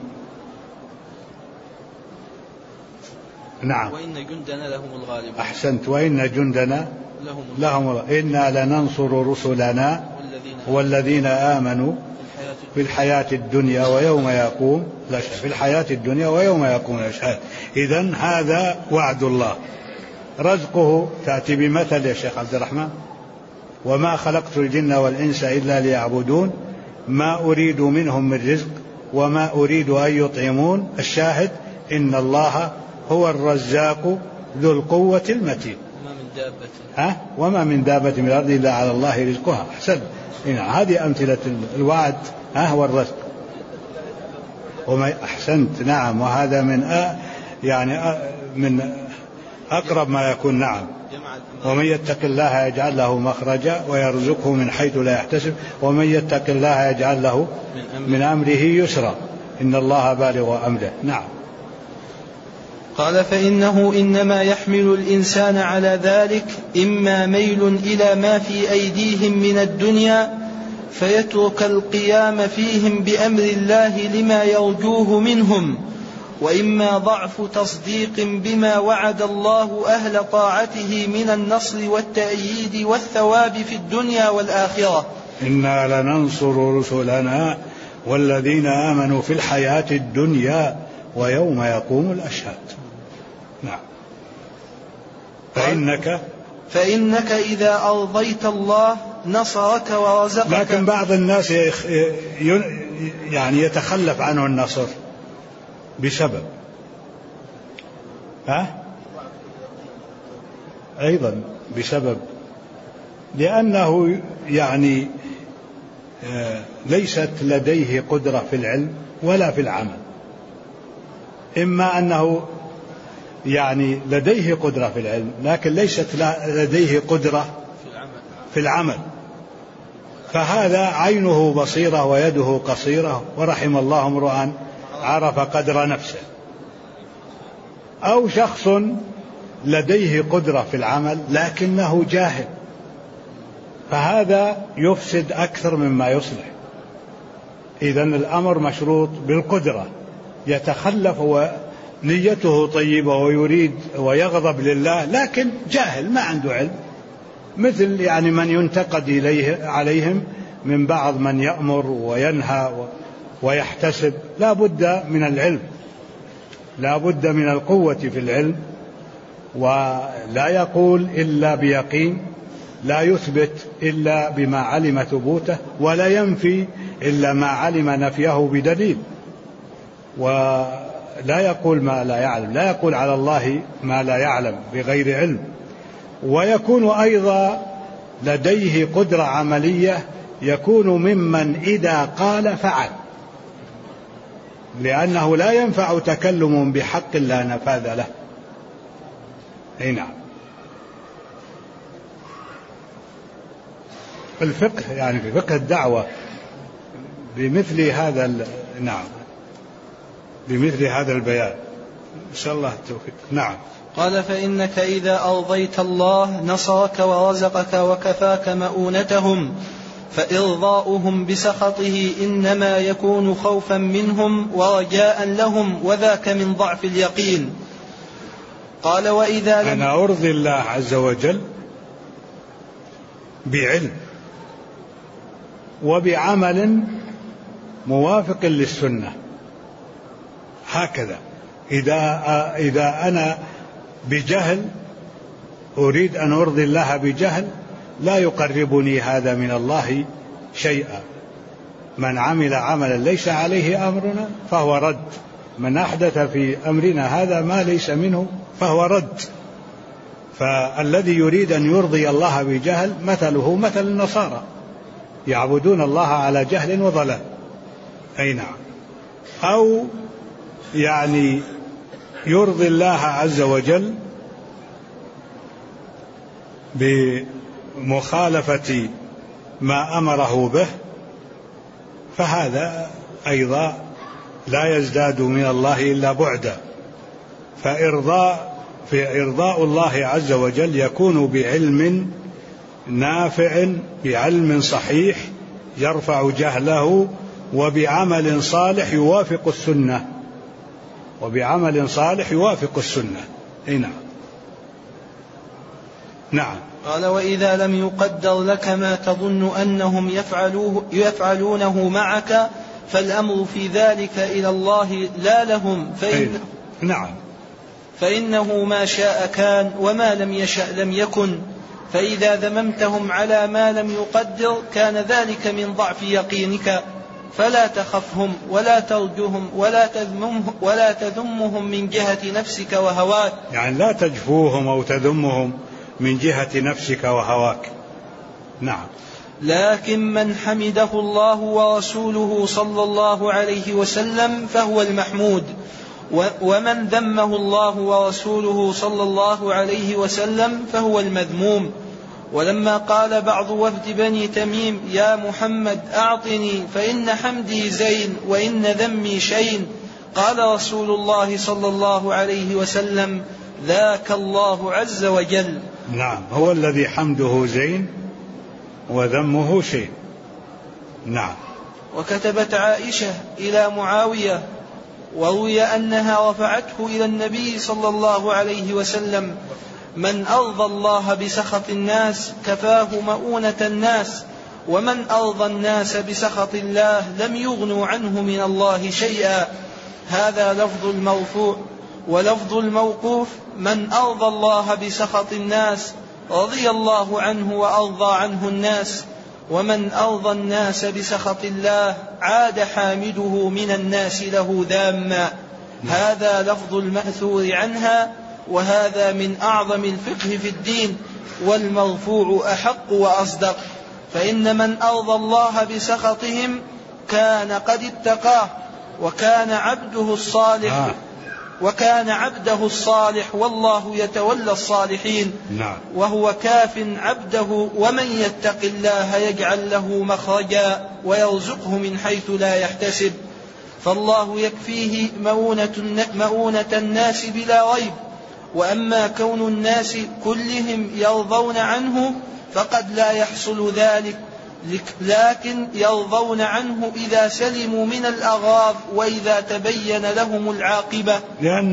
نعم. وإن جندنا لهم الغالبون. أحسنت. وإن جندنا لهم إنا لننصر رسلنا والذين آمنوا في الحياة الدنيا ويوم يقوم الأشهاد. في الحياة الدنيا ويوم يقوم الأشهاد. إذن هذا وعد الله. رزقه تأتي بمثل يا شيخ عبد الرحمن: وما خلقت الجن والإنس إلا ليعبدون ما أريد منهم من رزق وما أريد أن يطعمون. الشاهد: إن الله هو الرزاق ذو القوة المتين. وما من دابة من الأرض إلا على الله رزقها. أحسن. هذه أمثلة الوعد والرزق. أحسنت. نعم. وهذا من أقرب ما يكون. نعم. ومن يتق الله يجعل له مخرجا ويرزقه من حيث لا يحتسب ومن يتق الله يجعل له من أمره يسرا إن الله بالغ أمره. نعم. قال: فإنه إنما يحمل الإنسان على ذلك إما ميل إلى ما في أيديهم من الدنيا فيترك القيام فيهم بأمر الله لما يرجوه منهم، وإما ضعف تصديق بما وعد الله أهل طاعته من النصر والتأييد والثواب في الدنيا والآخرة. إنا لننصر رسلنا والذين آمنوا في الحياة الدنيا ويوم يقوم الأشهاد. نعم. فإنك إذا أرضيت الله نصرك ورزقك. لكن بعض الناس يعني يتخلف عنه النصر بسبب أيضا بسبب لأنه يعني ليست لديه قدرة في العلم ولا في العمل. إما أنه يعني لديه قدرة في العلم لكن ليست لديه قدرة في العمل، فهذا عينه بصيرة ويده قصيرة، ورحم الله امرؤا عرف قدر نفسه. أو شخص لديه قدرة في العمل لكنه جاهل، فهذا يفسد أكثر مما يصلح. إذن الأمر مشروط بالقدرة. يتخلف ونيته طيبة ويريد ويغضب لله لكن جاهل ما عنده علم، مثل يعني من ينتقد عليهم من بعض من يأمر وينهى ويحتسب. لا بد من العلم، لا بد من القوة في العلم، ولا يقول إلا بيقين، لا يثبت إلا بما علم ثبوته، ولا ينفي إلا ما علم نفيه بدليل، ولا يقول ما لا يعلم، لا يقول على الله ما لا يعلم بغير علم. ويكون أيضا لديه قدرة عملية، يكون ممن إذا قال فعل، لأنه لا ينفع تكلم بحق لا نفاذ له. نعم. الفقه يعني في فقه الدعوة بمثل هذا نعم بمثل هذا البيان إن شاء الله التوفيق. نعم. قال: فإنك إذا أرضيت الله نصرك ورزقك وكفاك مؤونتهم، فإرضاؤهم بسخطه إنما يكون خوفا منهم ورجاء لهم، وذاك من ضعف اليقين. قال وإذا لم أنا أرضي الله عز وجل بعلم وبعمل موافق للسنة، هكذا. إذا أنا بجهل أريد أن أرضي الله بجهل لا يقربني هذا من الله شيئا. من عمل عملا ليس عليه أمرنا فهو رد، من أحدث في أمرنا هذا ما ليس منه فهو رد. فالذي يريد أن يرضي الله بجهل مثله مثل النصارى، يعبدون الله على جهل وضلال. أي نعم. أو يعني يرضي الله عز وجل بمخالفة ما أمره به، فهذا أيضا لا يزداد من الله إلا بعدا. فإرضاء الله عز وجل يكون بعلم نافع، بعلم صحيح يرفع جهله، وبعمل صالح يوافق السنة، وبعمل صالح يوافق السنة. نعم. نعم. قال وإذا لم يقدر لك ما تظن أنهم يفعلونه معك فالأمر في ذلك إلى الله لا لهم، نعم. فإنه ما شاء كان وما لم يشأ لم يكن. فإذا ذممتهم على ما لم يقدر كان ذلك من ضعف يقينك، فلا تخفهم ولا ترجهم ولا تذمهم من جهة نفسك وهواك. يعني لا تجفوهم أو تذمهم من جهة نفسك وهواك. نعم. لكن من حمده الله ورسوله صلى الله عليه وسلم فهو المحمود، ومن ذمه الله ورسوله صلى الله عليه وسلم فهو المذموم. ولما قال بعض وفد بني تميم يا محمد أعطني فإن حمدي زين وإن ذمي شين، قال رسول الله صلى الله عليه وسلم ذاك الله عز وجل. نعم، هو الذي حمده زين وذمه شين. نعم. وكتبت عائشة إلى معاوية وروي أنها رفعته إلى النبي صلى الله عليه وسلم من أرضى الله بسخط الناس كفاه مؤونة الناس، ومن أرضى الناس بسخط الله لم يغنوا عنه من الله شيئا. هذا لفظ المرفوع. ولفظ الموقوف من أرضى الله بسخط الناس رضي الله عنه وأرضى عنه الناس، ومن أرضى الناس بسخط الله عاد حامده من الناس له ذاما. هذا لفظ المأثور عنها، وهذا من أعظم الفقه في الدين، والمرفوع أحق وأصدق. فإن من أرضى الله بسخطهم كان قد اتقاه، وكان عبده الصالح والله يتولى الصالحين. نعم. وهو كاف عبده، ومن يتق الله يجعل له مخرجا ويرزقه من حيث لا يحتسب. فالله يكفيه مؤونة الناس بلا ريب. وأما كون الناس كلهم يرضون عنه فقد لا يحصل ذلك، لكن يرضون عنه إذا سلموا من الأغراض وإذا تبين لهم العاقبة. لأن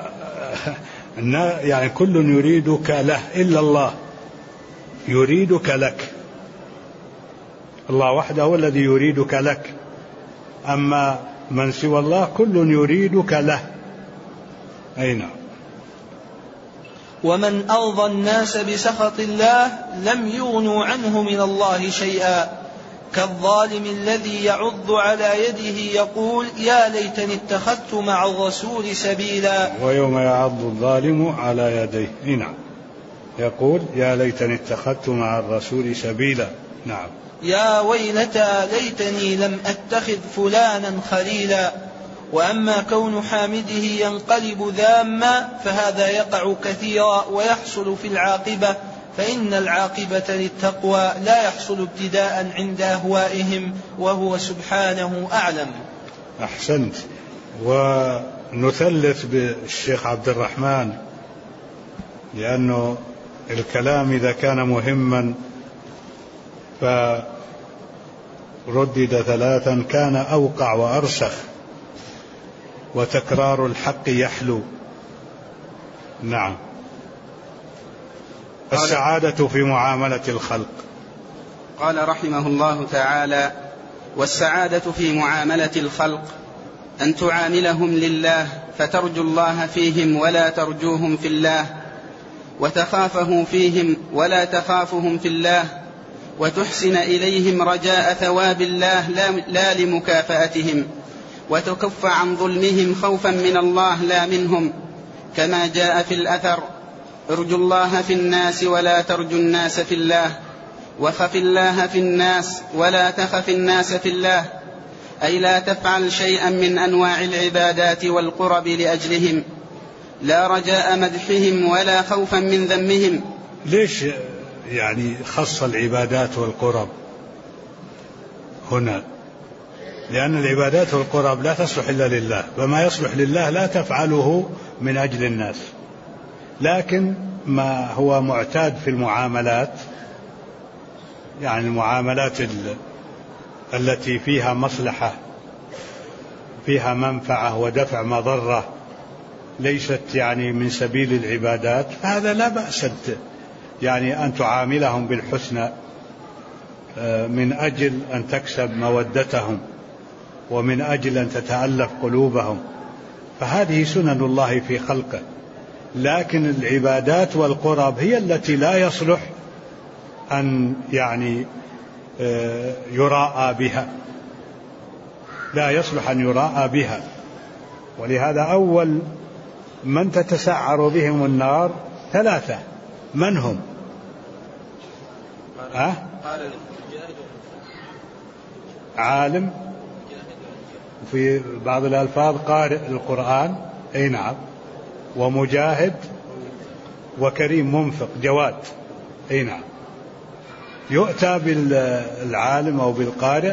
يعني كل يريدك له إلا الله يريدك لك، الله وحده هو الذي يريدك لك، أما من سوى الله كل يريدك له. أي نعم. ومن أرضى الناس بسخط الله لم يغنوا عنه من الله شيئا، كالظالم الذي يعض على يده يقول يا ليتني اتخذت مع الرسول سبيلا. ويوم يعض الظالم على يديه. نعم. يقول يا ليتني اتخذت مع الرسول سبيلا. نعم. يا ويلتى ليتني لم أتخذ فلانا خليلا. وأما كون حامده ينقلب ذاما فهذا يقع كثيرا ويحصل في العاقبة، فإن العاقبة للتقوى لا يحصل ابتداء عند أهوائهم، وهو سبحانه أعلم. أحسنت. ونثلث بالشيخ عبد الرحمن، لأنه الكلام إذا كان مهما فردد ثلاثا كان أوقع وأرسخ، وتكرار الحق يحلو. نعم. السعادة في معاملة الخلق. قال رحمه الله تعالى: والسعادة في معاملة الخلق أن تعاملهم لله فترجو الله فيهم ولا ترجوهم في الله، وتخافه فيهم ولا تخافهم في الله، وتحسن إليهم رجاء ثواب الله لا لمكافأتهم، وتكف عن ظلمهم خوفا من الله لا منهم، كما جاء في الأثر: ارجوا الله في الناس ولا ترجوا الناس في الله، وخف الله في الناس ولا تخف الناس في الله، أي لا تفعل شيئا من أنواع العبادات والقرب لأجلهم، لا رجاء مدحهم ولا خوفا من ذمهم. ليش يعني خص العبادات والقرب هنا؟ لأن العبادات والقرب لا تصلح إلا لله، وما يصلح لله لا تفعله من أجل الناس. لكن ما هو معتاد في المعاملات، يعني المعاملات التي فيها مصلحة، فيها منفعة ودفع مضرة، ليست يعني من سبيل العبادات، فهذا لا بأس يعني أن تعاملهم بالحسنى من أجل أن تكسب مودتهم ومن أجل أن تتألف قلوبهم، فهذه سنن الله في خلقه. لكن العبادات والقرب هي التي لا يصلح أن يعني يراءى بها، لا يصلح أن يراءى بها. ولهذا أول من تتسعر بهم النار ثلاثة. من هم؟ عالم، في بعض الألفاظ قارئ القرآن، أي نعم، ومجاهد، وكريم منفق جواد، أي نعم. يؤتى بالعالم أو بالقارئ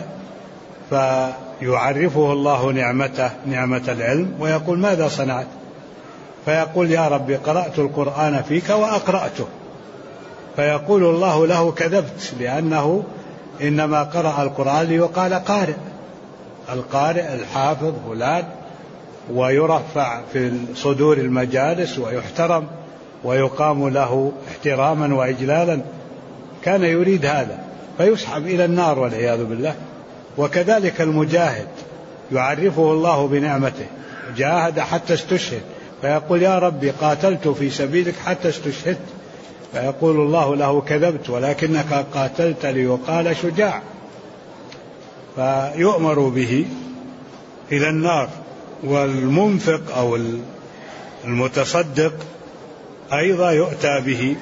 فيعرفه الله نعمته، نعمة العلم، ويقول: ماذا صنعت؟ فيقول: يا ربي قرأت القرآن فيك وأقرأته. فيقول الله له: كذبت، لأنه إنما قرأ القرآن ليقال قارئ. القارئ الحافظ فلان، ويرفع في صدور المجالس ويحترم ويقام له احتراما وإجلالا. كان يريد هذا فيسحب إلى النار والعياذ بالله. وكذلك المجاهد يعرفه الله بنعمته، جاهد حتى استشهد، فيقول: يا ربي قاتلت في سبيلك حتى استشهدت. فيقول الله له: كذبت، ولكنك قاتلت ليقال شجاع. فيؤمر به إلى النار. والمنفق أو المتصدق أيضا يؤتى به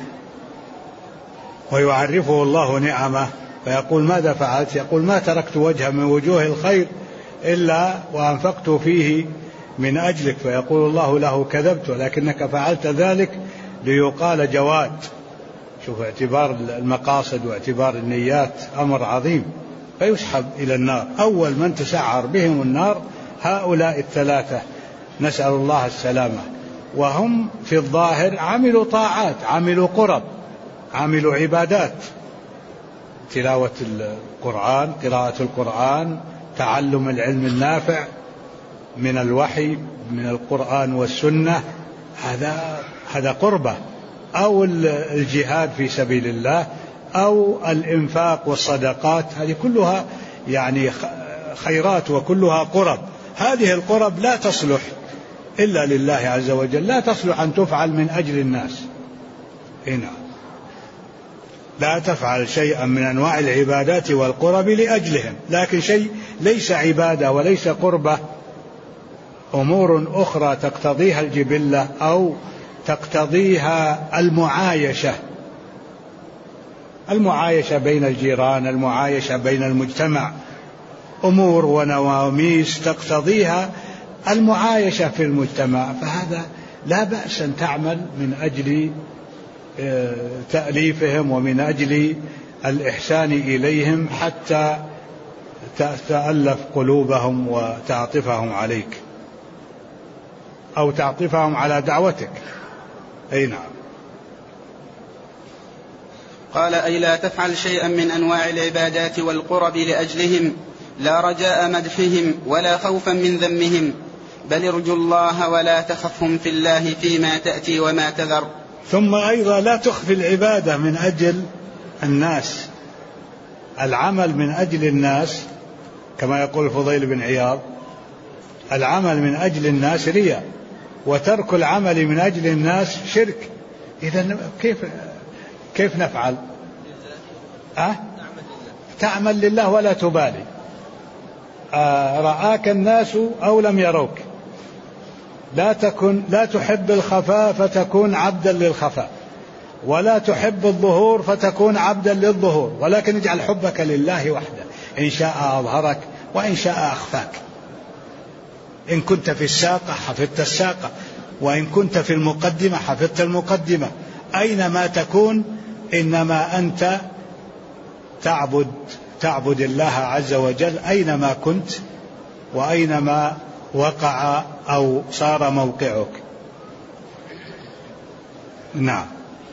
ويعرفه الله نعمه، فيقول: ماذا فعلت؟ يقول: ما تركت وجه من وجوه الخير إلا وأنفقت فيه من أجلك. فيقول الله له: كذبت، ولكنك فعلت ذلك ليقال جواد. شوف اعتبار المقاصد واعتبار النيات أمر عظيم. فيسحب إلى النار. أول من تسعر بهم النار هؤلاء الثلاثة، نسأل الله السلامة. وهم في الظاهر عملوا طاعات، عملوا قرب، عملوا عبادات، تلاوة القرآن، قراءة القرآن، تعلم العلم النافع من الوحي من القرآن والسنة، هذا قربة. أو الجهاد في سبيل الله، أو الإنفاق والصدقات، هذه كلها يعني خيرات وكلها قرب. هذه القرب لا تصلح إلا لله عز وجل، لا تصلح أن تفعل من أجل الناس. هنا لا تفعل شيئا من أنواع العبادات والقرب لأجلهم. لكن شيء ليس عبادة وليس قربة، أمور أخرى تقتضيها الجبلة أو تقتضيها المعايشة بين الجيران، المعايشة بين المجتمع، أمور ونواميس تقتضيها المعايشة في المجتمع، فهذا لا بأس أن تعمل من أجل تأليفهم ومن أجل الإحسان إليهم حتى تألف قلوبهم وتعطفهم عليك أو تعطفهم على دعوتك. أي نعم. قال: أي لا تفعل شيئا من أنواع العبادات والقرب لأجلهم، لا رجاء مدحهم ولا خوفا من ذمهم، بل ارجوا الله ولا تخفهم في الله فيما تأتي وما تذر. ثم أيضا لا تخفي العبادة من أجل الناس، العمل من أجل الناس كما يقول الفضيل بن عياض، العمل من أجل الناس رياء، وترك العمل من أجل الناس شرك. إذن كيف نفعل؟ تعمل لله ولا تبالي، رآك الناس أو لم يروك. لا تحب الخفاء فتكون عبدا للخفاء، ولا تحب الظهور فتكون عبدا للظهور، ولكن اجعل حبك لله وحده، إن شاء أظهرك وإن شاء أخفاك. إن كنت في الساقة حفظت الساقة، وإن كنت في المقدمة حفظت المقدمة. أينما تكون إنما أنت تعبد الله عز وجل أينما كنت وأينما وقع أو صار موقعك. نعم.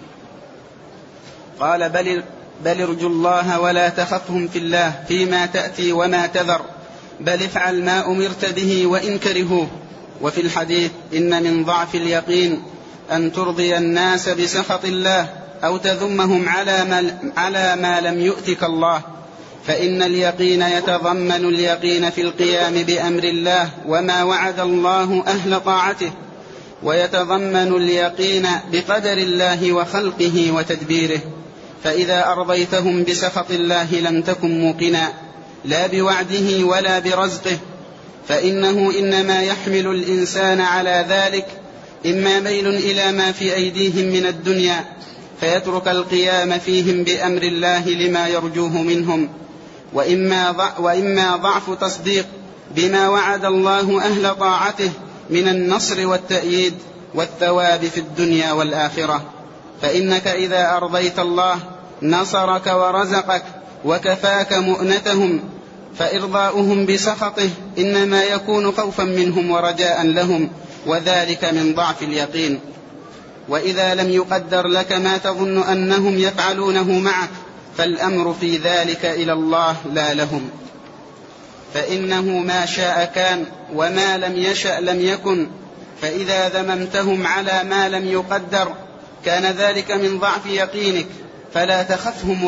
قال بل ارجوا الله ولا تخفهم في الله فيما تأتي وما تذر، بل افعل ما أمرت به وإن كرهوه. وفي الحديث إن من ضعف اليقين أن ترضي الناس بسخط الله أو تذمهم على ما لم يؤتك الله، فإن اليقين يتضمن اليقين في القيام بأمر الله وما وعد الله أهل طاعته، ويتضمن اليقين بقدر الله وخلقه وتدبيره. فإذا أرضيتهم بسخط الله لم تكن موقنا لا بوعده ولا برزقه، فإنه إنما يحمل الإنسان على ذلك إما ميل إلى ما في أيديهم من الدنيا فيترك القيام فيهم بأمر الله لما يرجوه منهم، وإما ضعف تصديق بما وعد الله أهل طاعته من النصر والتأييد والثواب في الدنيا والآخرة. فإنك إذا أرضيت الله نصرك ورزقك وكفاك مؤنتهم، فإرضاؤهم بسخطه إنما يكون خوفا منهم ورجاء لهم، وذلك من ضعف اليقين. وإذا لم يقدر لك ما تظن أنهم يفعلونه معك فالأمر في ذلك إلى الله لا لهم، فإنه ما شاء كان وما لم يشأ لم يكن. فإذا ذممتهم على ما لم يقدر كان ذلك من ضعف يقينك، فلا تخفهم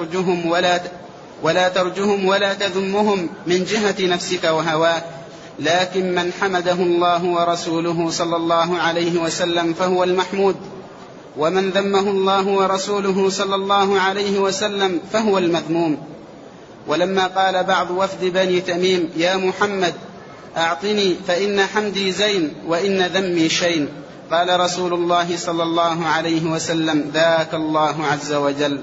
ولا ترجهم ولا تذمهم من جهة نفسك وهواك، لكن من حمده الله ورسوله صلى الله عليه وسلم فهو المحمود، ومن ذمه الله ورسوله صلى الله عليه وسلم فهو المذموم. ولما قال بعض وفد بني تميم يا محمد أعطني فإن حمدي زين وإن ذمي شين، قال رسول الله صلى الله عليه وسلم ذاك الله عز وجل.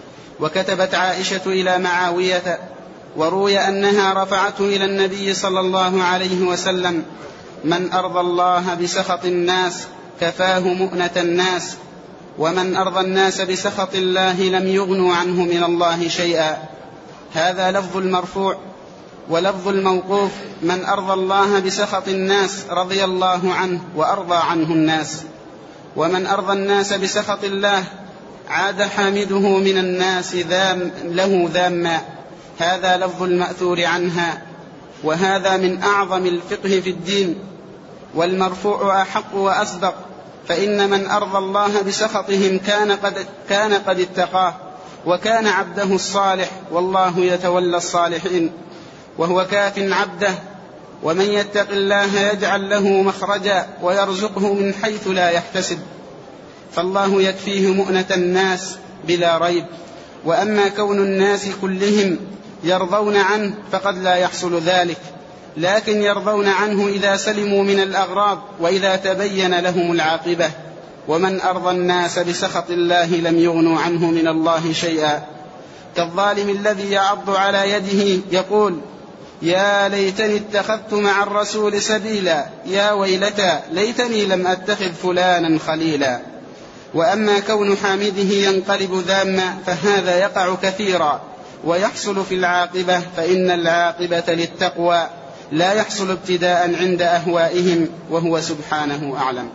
وكتبت عائشة إلى معاوية وروي أنها رفعته إلى النبي صلى الله عليه وسلم من أرضى الله بسخط الناس كفاه مؤنة الناس، ومن أرضى الناس بسخط الله لم يغنوا عنه من الله شيئا. هذا لفظ المرفوع، ولفظ الموقوف من أرضى الله بسخط الناس رضي الله عنه وأرضى عنه الناس، ومن أرضى الناس بسخط الله عاد حامده من الناس له ذاما. هذا لفظ المأثور عنها، وهذا من أعظم الفقه في الدين، والمرفوع أحق وأصدق، فإن من أرضى الله بسخطهم كان قد اتقاه وكان عبده الصالح، والله يتولى الصالحين وهو كاف عبده. ومن يتق الله يجعل له مخرجا ويرزقه من حيث لا يحتسب، فالله يكفيه مؤنة الناس بلا ريب. وأما كون الناس كلهم يرضون عنه فقد لا يحصل ذلك، لكن يرضون عنه إذا سلموا من الأغراض وإذا تبين لهم العاقبة. ومن أرضى الناس بسخط الله لم يغنوا عنه من الله شيئا، كالظالم الذي يعض على يده يقول يا ليتني اتخذت مع الرسول سبيلا، يا ويلتى ليتني لم أتخذ فلانا خليلا. وأما كون حامده ينقلب ذاما فهذا يقع كثيرا ويحصل في العاقبة، فإن العاقبة للتقوى لا يحصل ابتداء عند أهوائهم، وهو سبحانه أعلم.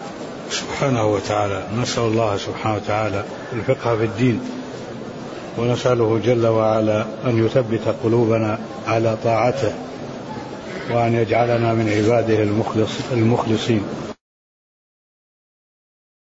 سبحانه وتعالى. نسأل الله سبحانه وتعالى الفقه في الدين، ونسأله جل وعلا أن يثبت قلوبنا على طاعته وأن يجعلنا من عباده المخلصين.